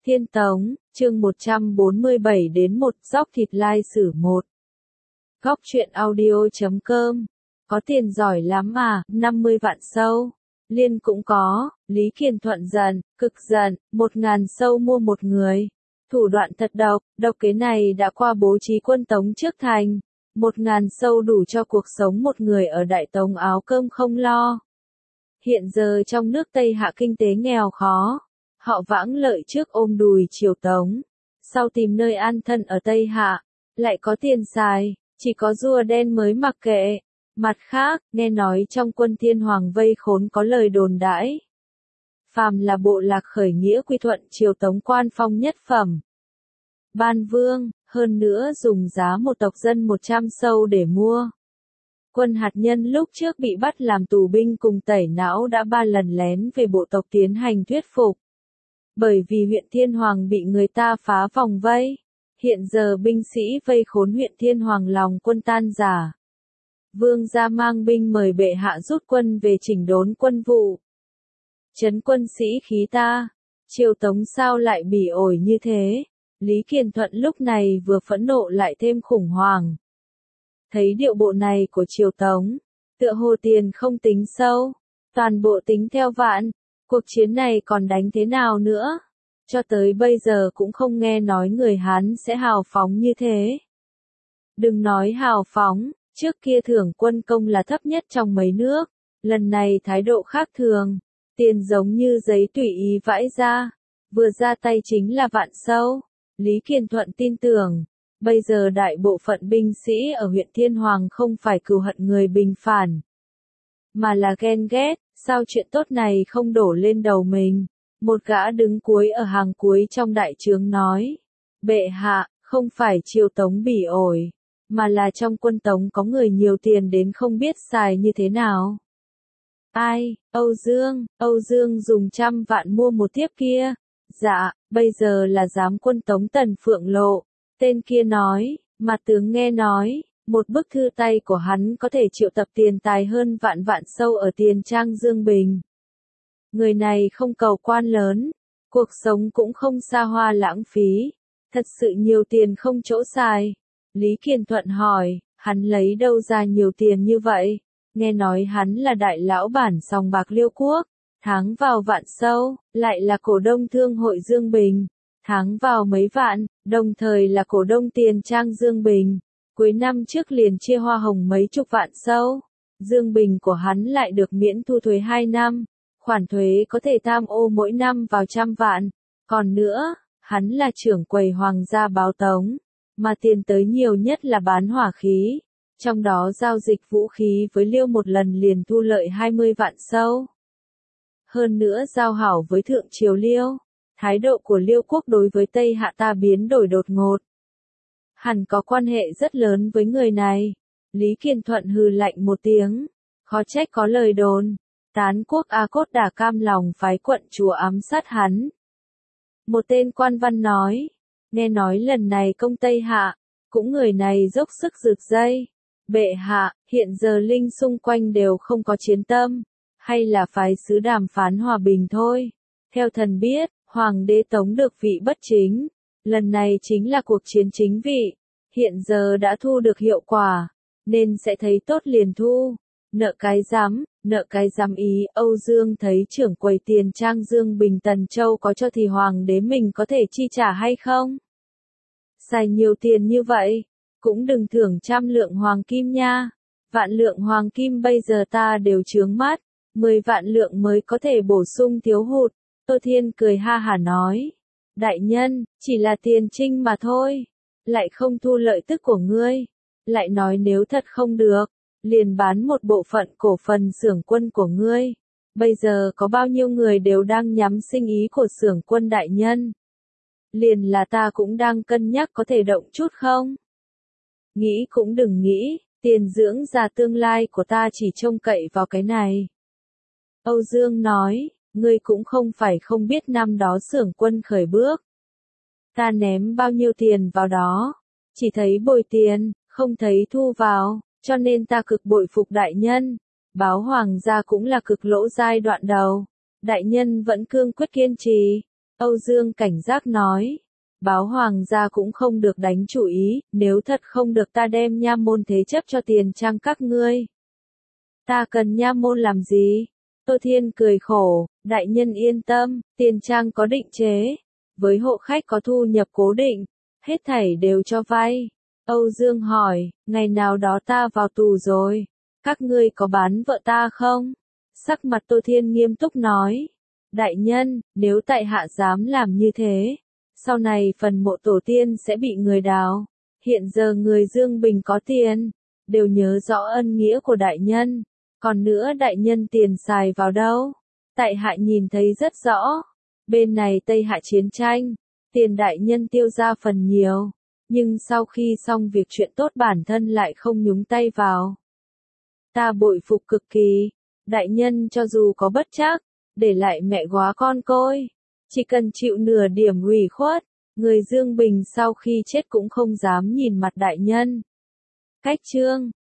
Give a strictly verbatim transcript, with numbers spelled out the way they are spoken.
Thiên Tống, chương một trăm bốn mươi bảy đến một dóc thịt lai sử một. Góc truyện audio chấm com. Có tiền giỏi lắm à, năm mươi vạn sâu. Liên cũng có, Lý Kiền Thuận giận, cực giận, một ngàn sâu mua một người. Thủ đoạn thật độc, độc kế này đã qua bố trí quân Tống trước thành. Một ngàn sâu đủ cho cuộc sống một người ở Đại Tống áo cơm không lo. Hiện giờ trong nước Tây Hạ kinh tế nghèo khó. Họ vãng lợi trước ôm đùi triều Tống, sau tìm nơi an thân ở Tây Hạ, lại có tiền xài, chỉ có rùa đen mới mặc kệ. Mặt khác, nghe nói trong quân Thiên Hoàng vây khốn có lời đồn đãi. Phàm là bộ lạc khởi nghĩa quy thuận triều Tống quan phong nhất phẩm. Ban vương, hơn nữa dùng giá một tộc dân một trăm sâu để mua. Quân hạt nhân lúc trước bị bắt làm tù binh cùng tẩy não đã ba lần lén về bộ tộc tiến hành thuyết phục. Bởi vì huyện Thiên Hoàng bị người ta phá vòng vây, hiện giờ binh sĩ vây khốn huyện Thiên Hoàng lòng quân tan rã. Vương gia mang binh mời bệ hạ rút quân về chỉnh đốn quân vụ. Trấn quân sĩ khí ta, triều Tống sao lại bỉ ổi như thế? Lý Kiền Thuận lúc này vừa phẫn nộ lại thêm khủng hoảng. Thấy điệu bộ này của triều Tống, tựa hồ tiền không tính sâu, toàn bộ tính theo vạn. Cuộc chiến này còn đánh thế nào nữa? Cho tới bây giờ cũng không nghe nói người Hán sẽ hào phóng như thế. Đừng nói hào phóng, trước kia thưởng quân công là thấp nhất trong mấy nước, lần này thái độ khác thường, tiền giống như giấy tùy ý vãi ra, vừa ra tay chính là vạn sâu. Lý Kiền Thuận tin tưởng, bây giờ đại bộ phận binh sĩ ở huyện Thiên Hoàng không phải cừu hận người bình phản, mà là ghen ghét. Sao chuyện tốt này không đổ lên đầu mình? Một gã đứng cuối ở hàng cuối trong đại trướng nói. Bệ hạ, không phải triều Tống bỉ ổi, mà là trong quân Tống có người nhiều tiền đến không biết xài như thế nào. Ai, Âu Dương, Âu Dương dùng trăm vạn mua một thiếp kia. Dạ, bây giờ là giám quân Tống Tần Phượng Lộ. Tên kia nói, mặt tướng nghe nói. Một bức thư tay của hắn có thể triệu tập tiền tài hơn vạn vạn sâu ở tiền trang Dương Bình. Người này không cầu quan lớn, cuộc sống cũng không xa hoa lãng phí, thật sự nhiều tiền không chỗ xài. Lý Kiền Thuận hỏi, hắn lấy đâu ra nhiều tiền như vậy? Nghe nói hắn là đại lão bản sòng bạc Liêu Quốc, tháng vào vạn sâu, lại là cổ đông thương hội Dương Bình, tháng vào mấy vạn, đồng thời là cổ đông tiền trang Dương Bình. Cuối năm trước liền chia hoa hồng mấy chục vạn sâu, Dương Bình của hắn lại được miễn thu thuế hai năm, khoản thuế có thể tam ô mỗi năm vào trăm vạn. Còn nữa, hắn là trưởng quầy hoàng gia báo Tống, mà tiền tới nhiều nhất là bán hỏa khí, trong đó giao dịch vũ khí với Liêu một lần liền thu lợi hai mươi vạn sâu. Hơn nữa giao hảo với Thượng Triều Liêu, thái độ của Liêu quốc đối với Tây Hạ ta biến đổi đột ngột. Hẳn có quan hệ rất lớn với người này. Lý Kiền Thuận hừ lạnh một tiếng. Khó trách có lời đồn. Tán quốc A Cốt Đà cam lòng phái quận chúa ám sát hắn. Một tên quan văn nói. Nghe nói lần này công Tây Hạ, cũng người này dốc sức rực dây. Bệ hạ, hiện giờ linh xung quanh đều không có chiến tâm. Hay là phái sứ đàm phán hòa bình thôi. Theo thần biết, Hoàng đế Tống được vị bất chính. Lần này chính là cuộc chiến chính vị, hiện giờ đã thu được hiệu quả, nên sẽ thấy tốt liền thu. Nợ cái rắm, nợ cái rắm ý. Âu Dương thấy trưởng quầy tiền trang Dương Bình Tần Châu có cho thì hoàng đế mình có thể chi trả hay không? Xài nhiều tiền như vậy, cũng đừng thưởng trăm lượng hoàng kim nha. Vạn lượng hoàng kim bây giờ ta đều chướng mắt, mười vạn lượng mới có thể bổ sung thiếu hụt. Tô Thiên cười ha hả nói. Đại nhân, chỉ là tiền trinh mà thôi, lại không thu lợi tức của ngươi, lại nói nếu thật không được, liền bán một bộ phận cổ phần xưởng quân của ngươi. Bây giờ có bao nhiêu người đều đang nhắm sinh ý của xưởng quân đại nhân. Liền là ta cũng đang cân nhắc có thể động chút không? Nghĩ cũng đừng nghĩ, tiền dưỡng già tương lai của ta chỉ trông cậy vào cái này. Âu Dương nói. Ngươi cũng không phải không biết năm đó xưởng quân khởi bước. Ta ném bao nhiêu tiền vào đó, chỉ thấy bồi tiền, không thấy thu vào, cho nên ta cực bội phục đại nhân. Báo hoàng gia cũng là cực lỗ giai đoạn đầu, đại nhân vẫn cương quyết kiên trì. Âu Dương cảnh giác nói. Báo hoàng gia cũng không được đánh chủ ý, nếu thật không được ta đem nha môn thế chấp cho tiền trang các ngươi. Ta cần nha môn làm gì? Tô Thiên cười khổ, đại nhân yên tâm, tiền trang có định chế, với hộ khách có thu nhập cố định, hết thảy đều cho vay. Âu Dương hỏi, ngày nào đó ta vào tù rồi, các ngươi có bán vợ ta không? Sắc mặt Tô Thiên nghiêm túc nói, đại nhân, nếu tại hạ dám làm như thế, sau này phần mộ tổ tiên sẽ bị người đào. Hiện giờ người Dương Bình có tiền, đều nhớ rõ ân nghĩa của đại nhân. Còn nữa đại nhân tiền xài vào đâu? Tại hạ nhìn thấy rất rõ. Bên này Tây Hạ chiến tranh, tiền đại nhân tiêu ra phần nhiều. Nhưng sau khi xong việc chuyện tốt bản thân lại không nhúng tay vào. Ta bội phục cực kỳ. Đại nhân cho dù có bất trắc, để lại mẹ góa con côi. Chỉ cần chịu nửa điểm ủy khuất, người Dương Bình sau khi chết cũng không dám nhìn mặt đại nhân. Cách chương